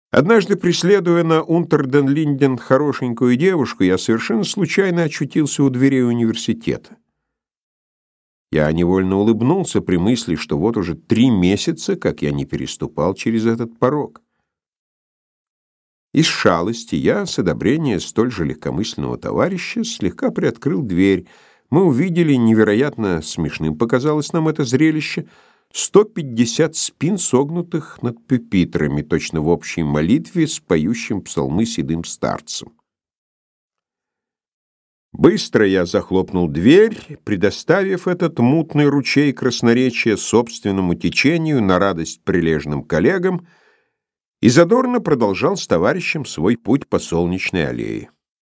Однажды, преследуя на Унтерден-Линден хорошенькую девушку, я совершенно случайно очутился у дверей университета. Я невольно улыбнулся при мысли, что вот уже 3 месяца, как я не переступал через этот порог. Из шалости я, с одобрения столь же легкомысленного товарища, слегка приоткрыл дверь. Мы увидели, невероятно смешным показалось нам это зрелище, 150 спин, согнутых над пюпитрами, точно в общей молитве с поющим псалмы седым старцем. Быстро я захлопнул дверь, предоставив этот мутный ручей красноречия собственному течению на радость прилежным коллегам, и задорно продолжал с товарищем свой путь по Солнечной аллее.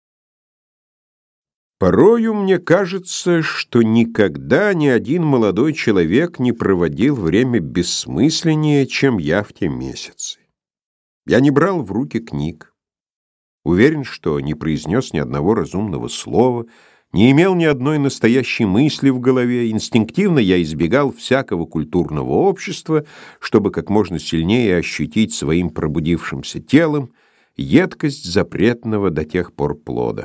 Порою мне кажется, что никогда ни один молодой человек не проводил время бессмысленнее, чем я в те месяцы. Я не брал в руки книг, уверен, что не произнес ни одного разумного слова, не имел ни одной настоящей мысли в голове. Инстинктивно я избегал всякого культурного общества, чтобы как можно сильнее ощутить своим пробудившимся телом едкость запретного до тех пор плода.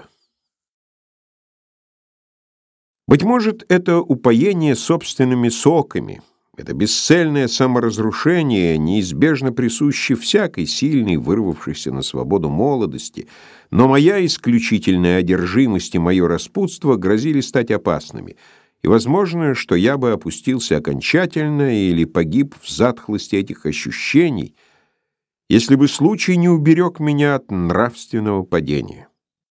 Быть может, это упоение собственными соками, это бесцельное саморазрушение неизбежно присуще всякой сильной, вырвавшейся на свободу молодости, но моя исключительная одержимость и мое распутство грозили стать опасными, и возможно, что я бы опустился окончательно или погиб в затхлости этих ощущений, если бы случай не уберег меня от нравственного падения.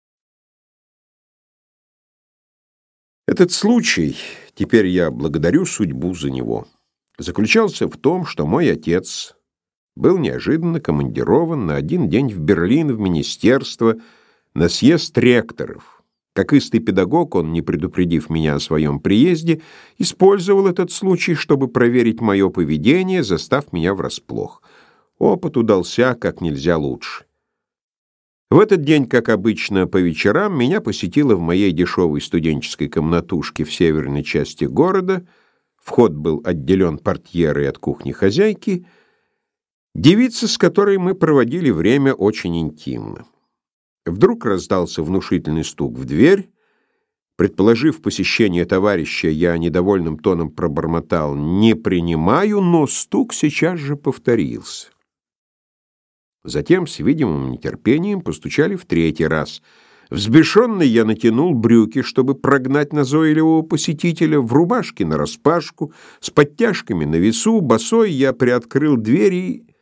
Этот случай, теперь я благодарю судьбу за него, заключался в том, что мой отец был неожиданно командирован на 1 день в Берлин в министерство на съезд ректоров. Как истый педагог, он, не предупредив меня о своем приезде, использовал этот случай, чтобы проверить мое поведение, застав меня врасплох. Опыт удался как нельзя лучше. В этот день, как обычно, по вечерам меня посетила в моей дешевой студенческой комнатушке в северной части города, вход был отделен портьерой от кухни хозяйки, девица, с которой мы проводили время очень интимно. Вдруг раздался внушительный стук в дверь. Предположив посещение товарища, я недовольным тоном пробормотал «не принимаю», но стук сейчас же повторился. Затем с видимым нетерпением постучали в 3-й раз. Взбешенный я натянул брюки, чтобы прогнать назойливого посетителя, в рубашке нараспашку, с подтяжками на весу, босой я приоткрыл дверь и...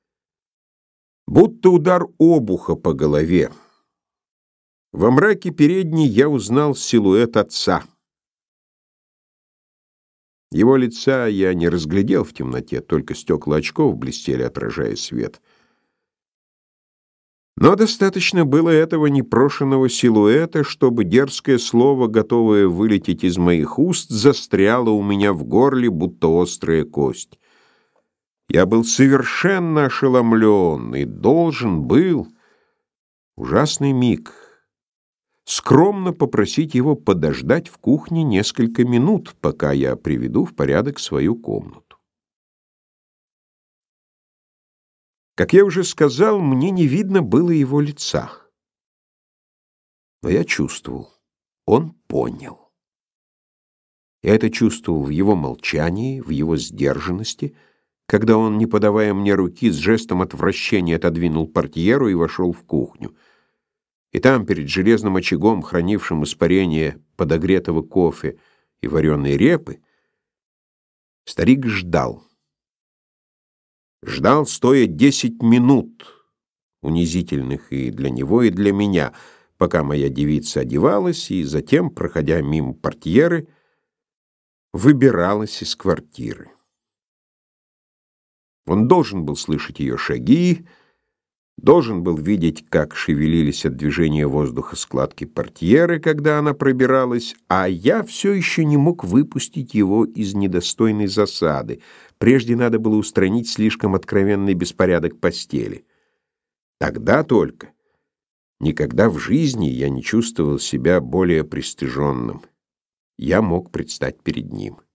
будто удар обуха по голове. Во мраке передней я узнал силуэт отца. Его лица я не разглядел в темноте, только стекла очков блестели, отражая свет. Но достаточно было этого непрошеного силуэта, чтобы дерзкое слово, готовое вылететь из моих уст, застряло у меня в горле, будто острая кость. Я был совершенно ошеломлен и должен был, ужасный миг, скромно попросить его подождать в кухне несколько минут, пока я приведу в порядок свою комнату. Как я уже сказал, мне не видно было его лица. Но я чувствовал, он понял. Я это чувствовал в его молчании, в его сдержанности, когда он, не подавая мне руки, с жестом отвращения отодвинул портьеру и вошел в кухню. И там, перед железным очагом, хранившим испарение подогретого кофе и вареной репы, старик ждал. Ждал, стоя 10 минут, унизительных и для него, и для меня, пока моя девица одевалась и затем, проходя мимо портьеры, выбиралась из квартиры. Он должен был слышать ее шаги, должен был видеть, как шевелились от движения воздуха складки портьеры, когда она пробиралась, а я все еще не мог выпустить его из недостойной засады. Прежде надо было устранить слишком откровенный беспорядок постели. Тогда только, никогда в жизни я не чувствовал себя более пристыженным. Я мог предстать перед ним.